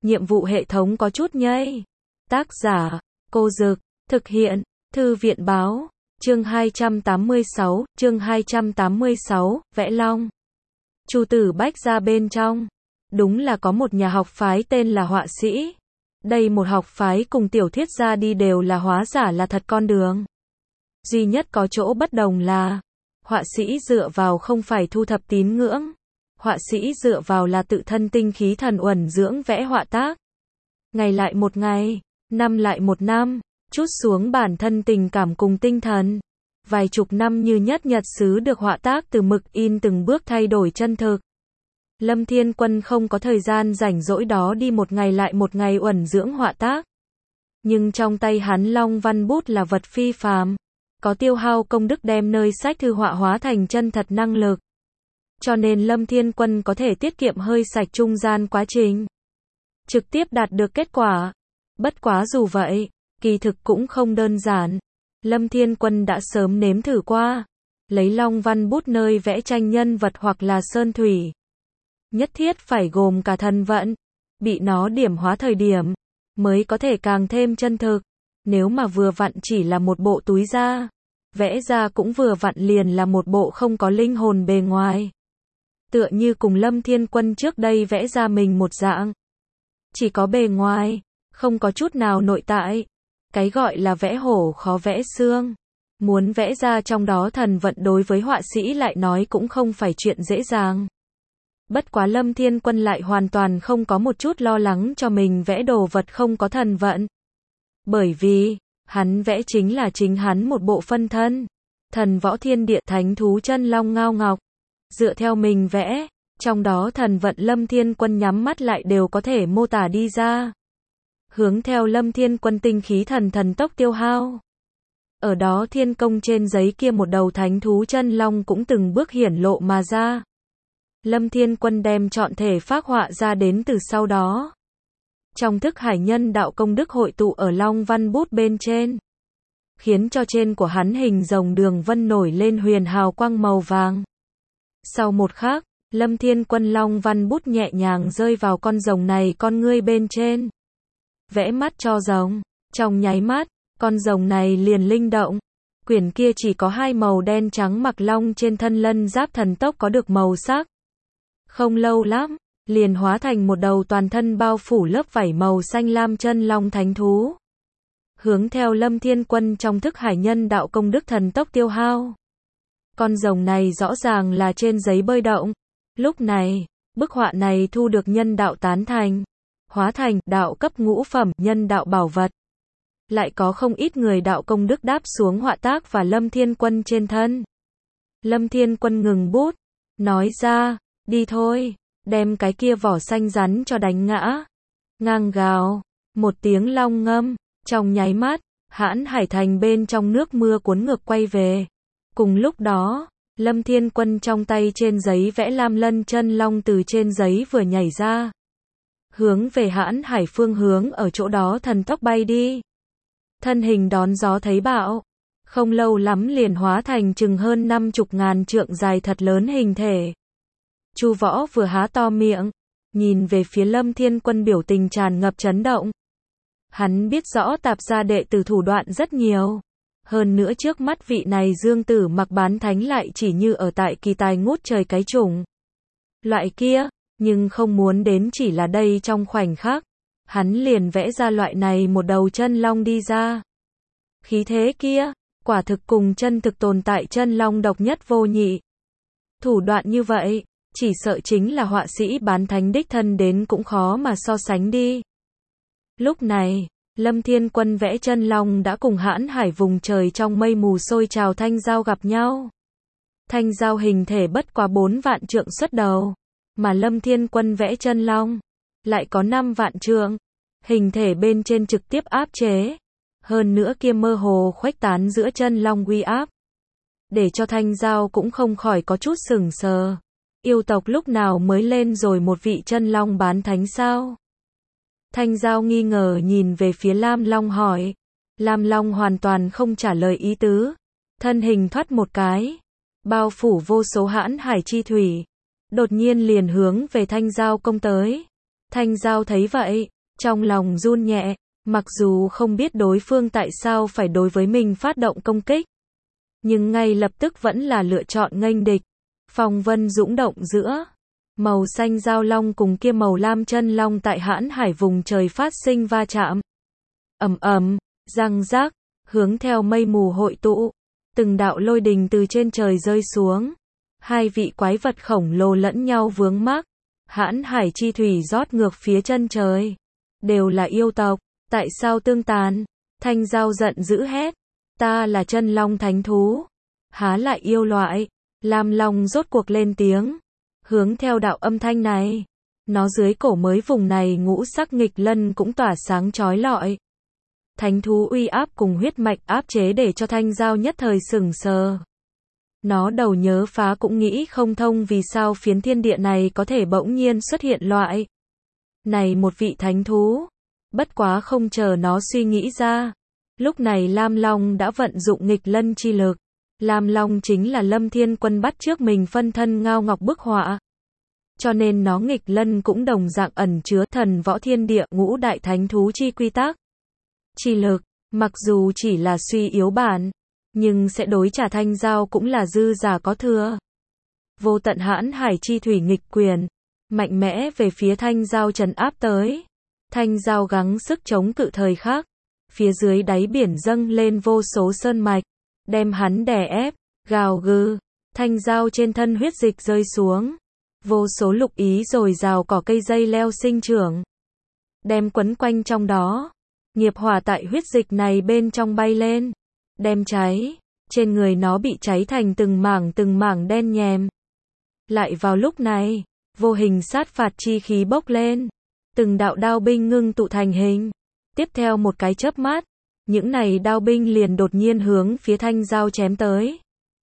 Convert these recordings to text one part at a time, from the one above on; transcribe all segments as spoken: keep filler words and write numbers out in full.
nhiệm vụ hệ thống có chút nhây. Tác giả, Cô Dực, thực hiện, Thư viện Báo, chương hai trăm tám mươi sáu, chương hai trăm tám mươi sáu, vẽ long. Chu Tử Bách ra bên trong. Đúng là có một nhà học phái tên là họa sĩ. Đây một học phái cùng tiểu thuyết ra đi đều là hóa giả là thật con đường. Duy nhất có chỗ bất đồng là, họa sĩ dựa vào không phải thu thập tín ngưỡng. Họa sĩ dựa vào là tự thân tinh khí thần uẩn dưỡng vẽ họa tác. Ngày lại một ngày, năm lại một năm, chút xuống bản thân tình cảm cùng tinh thần. Vài chục năm như nhất nhật xứ được họa tác từ mực in từng bước thay đổi chân thực. Lâm Thiên Quân không có thời gian rảnh rỗi đó đi một ngày lại một ngày uẩn dưỡng họa tác. Nhưng trong tay hắn long văn bút là vật phi phàm, có tiêu hao công đức đem nơi sách thư họa hóa thành chân thật năng lực. Cho nên Lâm Thiên Quân có thể tiết kiệm hơi sạch trung gian quá trình, trực tiếp đạt được kết quả. Bất quá dù vậy, kỳ thực cũng không đơn giản. Lâm Thiên Quân đã sớm nếm thử qua, lấy long văn bút nơi vẽ tranh nhân vật hoặc là sơn thủy. Nhất thiết phải gồm cả thần vận, bị nó điểm hóa thời điểm, mới có thể càng thêm chân thực. Nếu mà vừa vặn chỉ là một bộ túi da, vẽ ra cũng vừa vặn liền là một bộ không có linh hồn bề ngoài. Tựa như cùng Lâm Thiên Quân trước đây vẽ ra mình một dạng. Chỉ có bề ngoài, không có chút nào nội tại. Cái gọi là vẽ hổ khó vẽ xương. Muốn vẽ ra trong đó thần vận đối với họa sĩ lại nói cũng không phải chuyện dễ dàng. Bất quá Lâm Thiên Quân lại hoàn toàn không có một chút lo lắng cho mình vẽ đồ vật không có thần vận. Bởi vì, hắn vẽ chính là chính hắn một bộ phân thân. Thần võ thiên địa thánh thú chân long ngao ngọc. Dựa theo mình vẽ, trong đó thần vận Lâm Thiên Quân nhắm mắt lại đều có thể mô tả đi ra. Hướng theo Lâm Thiên Quân tinh khí thần thần tốc tiêu hao. Ở đó thiên công trên giấy kia một đầu thánh thú chân long cũng từng bước hiển lộ mà ra. Lâm Thiên Quân đem trọn thể phác họa ra đến từ sau đó. Trong thức hải nhân đạo công đức hội tụ ở long văn bút bên trên. Khiến cho trên của hắn hình rồng đường vân nổi lên huyền hào quang màu vàng. Sau một khắc, Lâm Thiên Quân long văn bút nhẹ nhàng rơi vào con rồng này con ngươi bên trên. Vẽ mắt cho rồng, trong nháy mắt, con rồng này liền linh động. Quyển kia chỉ có hai màu đen trắng mặc long trên thân lân giáp thần tốc có được màu sắc. Không lâu lắm, liền hóa thành một đầu toàn thân bao phủ lớp vảy màu xanh lam chân long thánh thú. Hướng theo Lâm Thiên Quân trong thức hải nhân đạo công đức thần tốc tiêu hao. Con rồng này rõ ràng là trên giấy bơi động. Lúc này, bức họa này thu được nhân đạo tán thành. Hóa thành đạo cấp ngũ phẩm nhân đạo bảo vật. Lại có không ít người đạo công đức đáp xuống họa tác và Lâm Thiên Quân trên thân. Lâm Thiên Quân ngừng bút, nói ra, đi thôi, đem cái kia vỏ xanh rắn cho đánh ngã. Ngang gào, một tiếng long ngâm, trong nháy mắt, Hãn Hải Thành bên trong nước mưa cuốn ngược quay về. Cùng lúc đó, Lâm Thiên Quân trong tay trên giấy vẽ lam lân chân long từ trên giấy vừa nhảy ra. Hướng về Hãn Hải phương hướng ở chỗ đó thần tốc bay đi. Thân hình đón gió thấy bão. Không lâu lắm liền hóa thành chừng hơn năm chục ngàn trượng dài thật lớn hình thể. Chu Võ vừa há to miệng, nhìn về phía Lâm Thiên Quân biểu tình tràn ngập chấn động. Hắn biết rõ tạp gia đệ tử thủ đoạn rất nhiều. Hơn nữa trước mắt vị này Dương Tử Mặc bán thánh lại chỉ như ở tại kỳ tài ngút trời cái chủng. Loại kia, nhưng không muốn đến chỉ là đây trong khoảnh khắc. Hắn liền vẽ ra loại này một đầu chân long đi ra. Khí thế kia, quả thực cùng chân thực tồn tại chân long độc nhất vô nhị. Thủ đoạn như vậy, chỉ sợ chính là họa sĩ bán thánh đích thân đến cũng khó mà so sánh đi. Lúc này, Lâm Thiên Quân vẽ chân long đã cùng Hãn Hải vùng trời trong mây mù sôi trào thanh giao gặp nhau. Thanh giao hình thể bất quá bốn vạn trượng xuất đầu, mà Lâm Thiên Quân vẽ chân long lại có năm vạn trượng, hình thể bên trên trực tiếp áp chế. Hơn nữa kia mơ hồ khuếch tán giữa chân long uy áp, để cho thanh giao cũng không khỏi có chút sửng sờ. Yêu tộc lúc nào mới lên rồi một vị chân long bán thánh sao? Thanh giao nghi ngờ nhìn về phía Lam Long hỏi. Lam Long hoàn toàn không trả lời ý tứ. Thân hình thoát một cái, bao phủ vô số Hãn Hải chi thủy. Đột nhiên liền hướng về thanh giao công tới. Thanh giao thấy vậy, Trong lòng run nhẹ, mặc dù không biết đối phương tại sao phải đối với mình phát động công kích, nhưng ngay lập tức vẫn là lựa chọn nghênh địch. Phong vân dũng động giữa màu xanh giao long cùng kia màu lam chân long tại hãn hải vùng trời phát sinh va chạm. Ầm ầm, răng rác, hướng theo mây mù hội tụ, từng đạo lôi đình từ trên trời rơi xuống. Hai vị quái vật khổng lồ lẫn nhau vướng mắc, hãn hải chi thủy rót ngược phía chân trời. Đều là yêu tộc, tại sao tương tàn? Thanh Giao giận dữ hét, ta là chân long thánh thú, há lại yêu loại? Lam Long rốt cuộc lên tiếng, hướng theo đạo âm thanh này, nó dưới cổ mới vùng này ngũ sắc nghịch lân cũng tỏa sáng chói lọi. Thánh thú uy áp cùng huyết mạch áp chế để cho Thanh Giao nhất thời sững sờ. Nó đầu nhớ phá cũng nghĩ không thông vì sao phiến thiên địa này có thể bỗng nhiên xuất hiện loại này một vị thánh thú. Bất quá không chờ nó suy nghĩ ra, lúc này Lam Long đã vận dụng nghịch lân chi lực. Lam Long chính là Lâm Thiên Quân bắt trước mình phân thân ngao ngọc bức họa. Cho nên nó nghịch lân cũng đồng dạng ẩn chứa thần võ thiên địa ngũ đại thánh thú chi quy tắc. Chi lực, mặc dù chỉ là suy yếu bản, nhưng sẽ đối trả Thanh Giao cũng là dư giả có thừa. Vô tận hãn hải chi thủy nghịch quyền, mạnh mẽ về phía Thanh Giao trấn áp tới. Thanh Giao gắng sức chống cự thời khắc, phía dưới đáy biển dâng lên vô số sơn mạch, đem hắn đè ép, gào gừ, Thanh Giao trên thân huyết dịch rơi xuống. Vô số lục ý rồi rào cỏ cây dây leo sinh trưởng, đem quấn quanh trong đó. Nghiệp hỏa tại huyết dịch này bên trong bay lên, đem cháy, trên người nó bị cháy thành từng mảng từng mảng đen nhèm. Lại vào lúc này, vô hình sát phạt chi khí bốc lên, từng đạo đao binh ngưng tụ thành hình. Tiếp theo một cái chớp mắt, những này đao binh liền đột nhiên hướng phía Thanh Giao chém tới.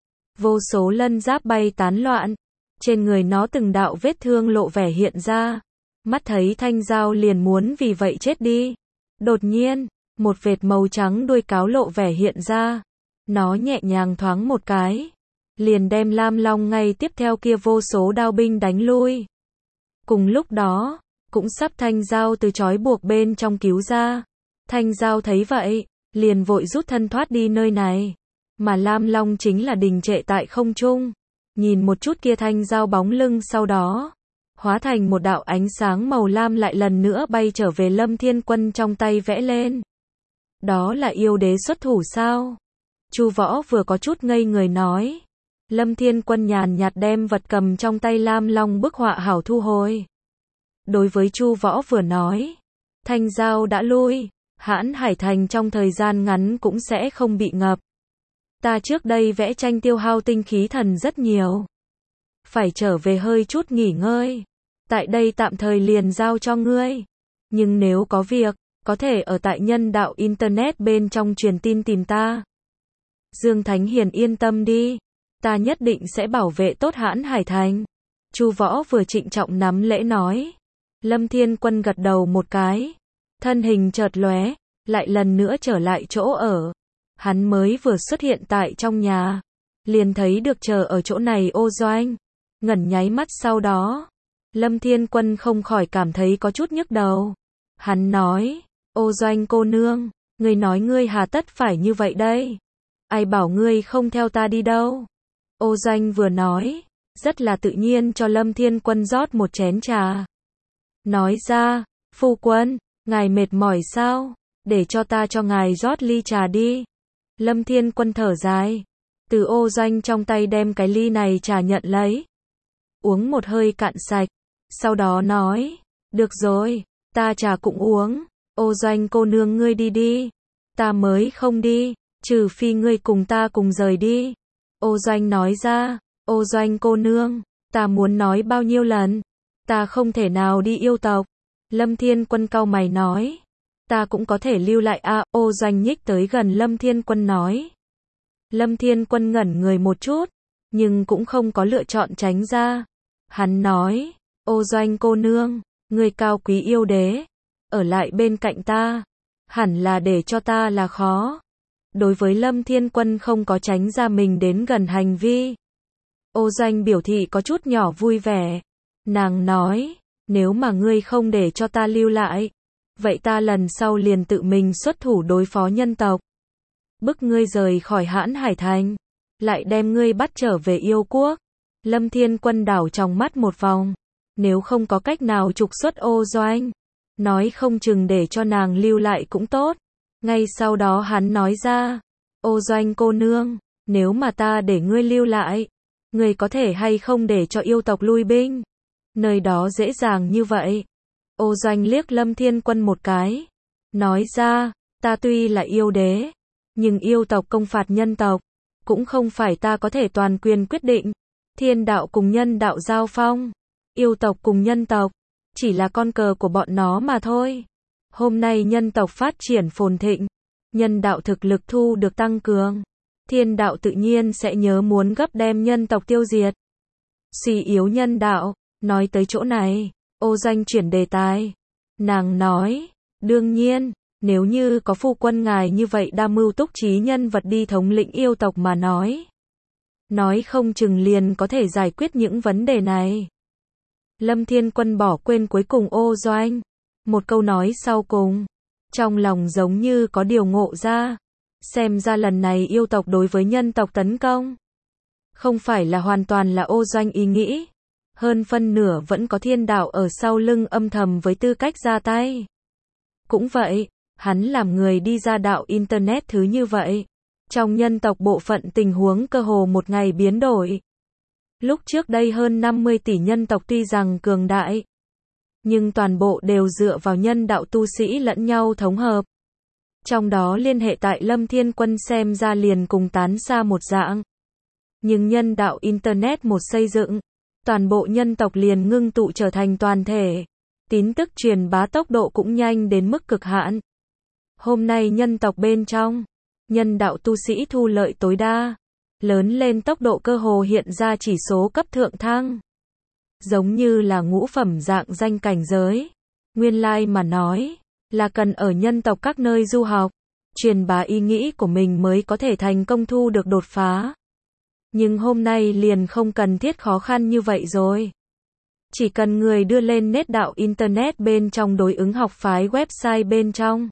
Vô số lân giáp bay tán loạn, trên người nó từng đạo vết thương lộ vẻ hiện ra. Mắt thấy Thanh Giao liền muốn vì vậy chết đi. Đột nhiên, một vệt màu trắng đuôi cáo lộ vẻ hiện ra. Nó nhẹ nhàng thoáng một cái, liền đem Lam Long ngay tiếp theo kia vô số đao binh đánh lui. Cùng lúc đó, cũng sắp Thanh Giao từ trói buộc bên trong cứu ra. Thanh Giao thấy vậy, liền vội rút thân thoát đi nơi này. Mà Lam Long chính là đình trệ tại không trung, nhìn một chút kia Thanh Giao bóng lưng, sau đó hóa thành một đạo ánh sáng màu lam lại lần nữa bay trở về Lâm Thiên Quân trong tay vẽ lên. Đó là yêu đế xuất thủ sao? Chu Võ vừa có chút ngây người nói. Lâm Thiên Quân nhàn nhạt đem vật cầm trong tay Lam Long bức họa hảo thu hồi. Đối với Chu Võ vừa nói, Thanh Giao đã lui, hãn hải thành trong thời gian ngắn cũng sẽ không bị ngập. Ta trước đây vẽ tranh tiêu hao tinh khí thần rất nhiều, phải trở về hơi chút nghỉ ngơi. Tại đây tạm thời liền giao cho ngươi. Nhưng nếu có việc, có thể ở tại nhân đạo Internet bên trong truyền tin tìm ta. Dương Thánh Hiền yên tâm đi, ta nhất định sẽ bảo vệ tốt hãn hải thành. Chu Võ vừa trịnh trọng nắm lễ nói. Lâm Thiên Quân gật đầu một cái, thân hình chợt lóe, lại lần nữa trở lại chỗ ở. Hắn mới vừa xuất hiện tại trong nhà, liền thấy được chờ ở chỗ này Ô Doanh. Ngẩn nháy mắt sau đó, Lâm Thiên Quân không khỏi cảm thấy có chút nhức đầu. Hắn nói, Ô Doanh cô nương, ngươi nói ngươi hà tất phải như vậy đây? Ai bảo ngươi không theo ta đi đâu? Ô Doanh vừa nói, rất là tự nhiên cho Lâm Thiên Quân rót một chén trà. Nói ra, phu quân, ngài mệt mỏi sao? Để cho ta cho ngài rót ly trà đi. Lâm Thiên Quân thở dài, từ Ô Doanh trong tay đem cái ly này trà nhận lấy. Uống một hơi cạn sạch, sau đó nói, được rồi, ta trà cũng uống. Ô Doanh cô nương ngươi đi đi, ta mới không đi, trừ phi ngươi cùng ta cùng rời đi. Ô Doanh nói ra, Ô Doanh cô nương, ta muốn nói bao nhiêu lần, ta không thể nào đi yêu tộc. Lâm Thiên Quân cau mày nói, ta cũng có thể lưu lại a. À, Ô Doanh nhích tới gần Lâm Thiên Quân nói. Lâm Thiên Quân ngẩn người một chút, nhưng cũng không có lựa chọn tránh ra. Hắn nói, Ô Doanh cô nương, người cao quý yêu đế, ở lại bên cạnh ta, hẳn là để cho ta là khó. Đối với Lâm Thiên Quân không có tránh ra mình đến gần hành vi, Ô Doanh biểu thị có chút nhỏ vui vẻ. Nàng nói, nếu mà ngươi không để cho ta lưu lại, Vậy ta lần sau liền tự mình xuất thủ đối phó nhân tộc. Bức ngươi rời khỏi Hãn Hải Thành. Lại đem ngươi bắt trở về yêu quốc. Lâm Thiên Quân đảo trong mắt một vòng. Nếu không có cách nào trục xuất Ô Doanh. Nói không chừng để cho nàng lưu lại cũng tốt. Ngay sau đó hắn nói ra. Ô Doanh cô nương. Nếu mà ta để ngươi lưu lại. Ngươi có thể hay không để cho yêu tộc lui binh. Nơi đó dễ dàng như vậy. Ô Doanh liếc Lâm Thiên Quân một cái. Nói ra. Ta tuy là yêu đế. Nhưng yêu tộc công phạt nhân tộc. Cũng không phải ta có thể toàn quyền quyết định. Thiên đạo cùng nhân đạo giao phong. Yêu tộc cùng nhân tộc. Chỉ là con cờ của bọn nó mà thôi. Hôm nay nhân tộc phát triển phồn thịnh. Nhân đạo thực lực thu được tăng cường. Thiên đạo tự nhiên sẽ nhớ muốn gấp đem nhân tộc tiêu diệt. Suy yếu nhân đạo. Nói tới chỗ này. Ô Doanh chuyển đề tài. Nàng nói. Đương nhiên. Nếu như có phu quân ngài như vậy đa mưu túc trí nhân vật đi thống lĩnh yêu tộc mà nói. Nói không chừng liền có thể giải quyết những vấn đề này. Lâm Thiên Quân bỏ quên cuối cùng Ô Doanh. Một câu nói sau cùng. Trong lòng giống như có điều ngộ ra. Xem ra lần này yêu tộc đối với nhân tộc tấn công. Không phải là hoàn toàn là Ô Doanh ý nghĩ. Hơn phân nửa vẫn có thiên đạo ở sau lưng âm thầm với tư cách ra tay. Cũng vậy. Hắn làm người đi ra đạo Internet thứ như vậy. Trong nhân tộc bộ phận tình huống cơ hồ một ngày biến đổi. Lúc trước đây hơn năm mươi tỷ nhân tộc tuy rằng cường đại. Nhưng toàn bộ đều dựa vào nhân đạo tu sĩ lẫn nhau thống hợp. Trong đó liên hệ tại Lâm Thiên Quân xem ra liền cùng tán xa một dạng. Nhưng nhân đạo Internet một xây dựng. Toàn bộ nhân tộc liền ngưng tụ trở thành toàn thể. Tín tức truyền bá tốc độ cũng nhanh đến mức cực hạn. Hôm nay nhân tộc bên trong, nhân đạo tu sĩ thu lợi tối đa, lớn lên tốc độ cơ hồ hiện ra chỉ số cấp thượng thăng. Giống như là ngũ phẩm dạng danh cảnh giới. Nguyên lai mà nói, là cần ở nhân tộc các nơi du học, truyền bá ý nghĩ của mình mới có thể thành công thu được đột phá. Nhưng hôm nay liền không cần thiết khó khăn như vậy rồi. Chỉ cần người đưa lên nét đạo Internet bên trong đối ứng học phái website bên trong.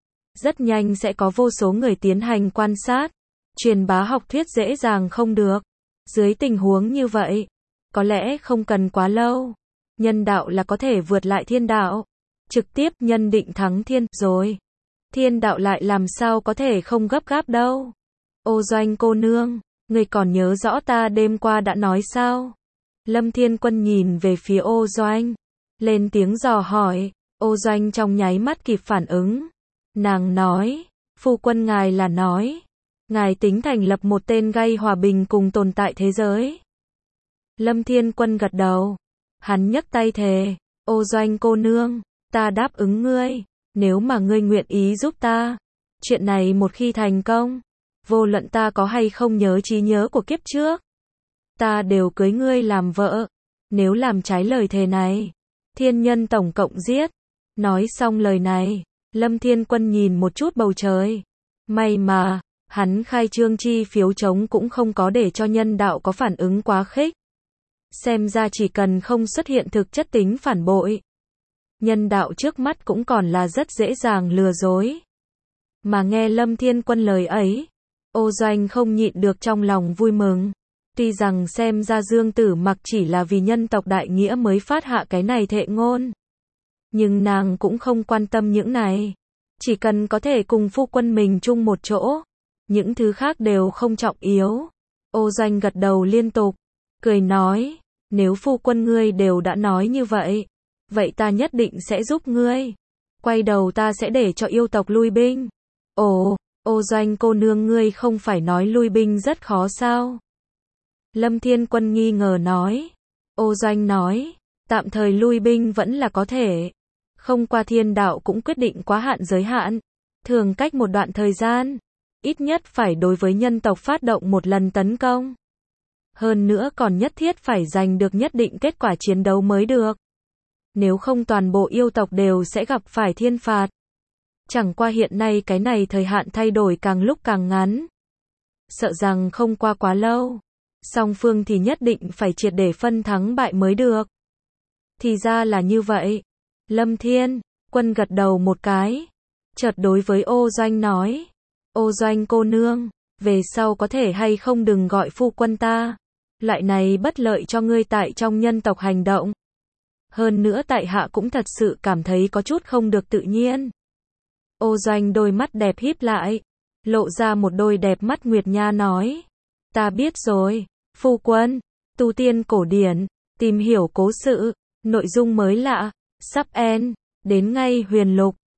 Rất nhanh sẽ có vô số người tiến hành quan sát. Truyền bá học thuyết dễ dàng không được. Dưới tình huống như vậy, có lẽ không cần quá lâu. Nhân đạo là có thể vượt lại thiên đạo. Trực tiếp nhân định thắng thiên rồi. Thiên đạo lại làm sao có thể không gấp gáp đâu. Ô Doanh cô nương, người còn nhớ rõ ta đêm qua đã nói sao? Lâm Thiên Quân nhìn về phía Ô Doanh. Lên tiếng dò hỏi. Ô Doanh trong nháy mắt kịp phản ứng. Nàng nói, phu quân ngài là nói, ngài tính thành lập một tên gây hòa bình cùng tồn tại thế giới. Lâm Thiên Quân gật đầu, hắn nhấc tay thề, Ô Doanh cô nương, ta đáp ứng ngươi, nếu mà ngươi nguyện ý giúp ta, chuyện này một khi thành công, vô luận ta có hay không nhớ trí nhớ của kiếp trước, ta đều cưới ngươi làm vợ, nếu làm trái lời thề này, thiên nhân tổng cộng giết. Nói xong lời này. Lâm Thiên Quân nhìn một chút bầu trời. May mà, hắn khai trương chi phiếu chống cũng không có để cho nhân đạo có phản ứng quá khích. Xem ra chỉ cần không xuất hiện thực chất tính phản bội. Nhân đạo trước mắt cũng còn là rất dễ dàng lừa dối. Mà nghe Lâm Thiên Quân lời ấy, Ô Doanh không nhịn được trong lòng vui mừng. Tuy rằng xem ra Dương Tử Mặc chỉ là vì nhân tộc đại nghĩa mới phát hạ cái này thệ ngôn. Nhưng nàng cũng không quan tâm những này. Chỉ cần có thể cùng phu quân mình chung một chỗ. Những thứ khác đều không trọng yếu. Ô Doanh gật đầu liên tục. Cười nói. Nếu phu quân ngươi đều đã nói như vậy. Vậy ta nhất định sẽ giúp ngươi. Quay đầu ta sẽ để cho yêu tộc lui binh. Ồ, Ô Doanh cô nương ngươi không phải nói lui binh rất khó sao? Lâm Thiên Quân nghi ngờ nói. Ô Doanh nói. Tạm thời lui binh vẫn là có thể. Không qua thiên đạo cũng quyết định quá hạn giới hạn. Thường cách một đoạn thời gian. Ít nhất phải đối với nhân tộc phát động một lần tấn công. Hơn nữa còn nhất thiết phải giành được nhất định kết quả chiến đấu mới được. Nếu không toàn bộ yêu tộc đều sẽ gặp phải thiên phạt. Chẳng qua hiện nay cái này thời hạn thay đổi càng lúc càng ngắn. Sợ rằng không qua quá lâu. Song phương thì nhất định phải triệt để phân thắng bại mới được. Thì ra là như vậy. Lâm Thiên, Quân gật đầu một cái. Chợt đối với Ô Doanh nói. Ô Doanh cô nương, về sau có thể hay không đừng gọi phu quân ta. Loại này bất lợi cho ngươi tại trong nhân tộc hành động. Hơn nữa tại hạ cũng thật sự cảm thấy có chút không được tự nhiên. Ô Doanh đôi mắt đẹp híp lại, lộ ra một đôi đẹp mắt nguyệt nha nói. Ta biết rồi, phu quân, tu tiên cổ điển, tìm hiểu cố sự, nội dung mới lạ, sắp end, đến ngay huyền lục.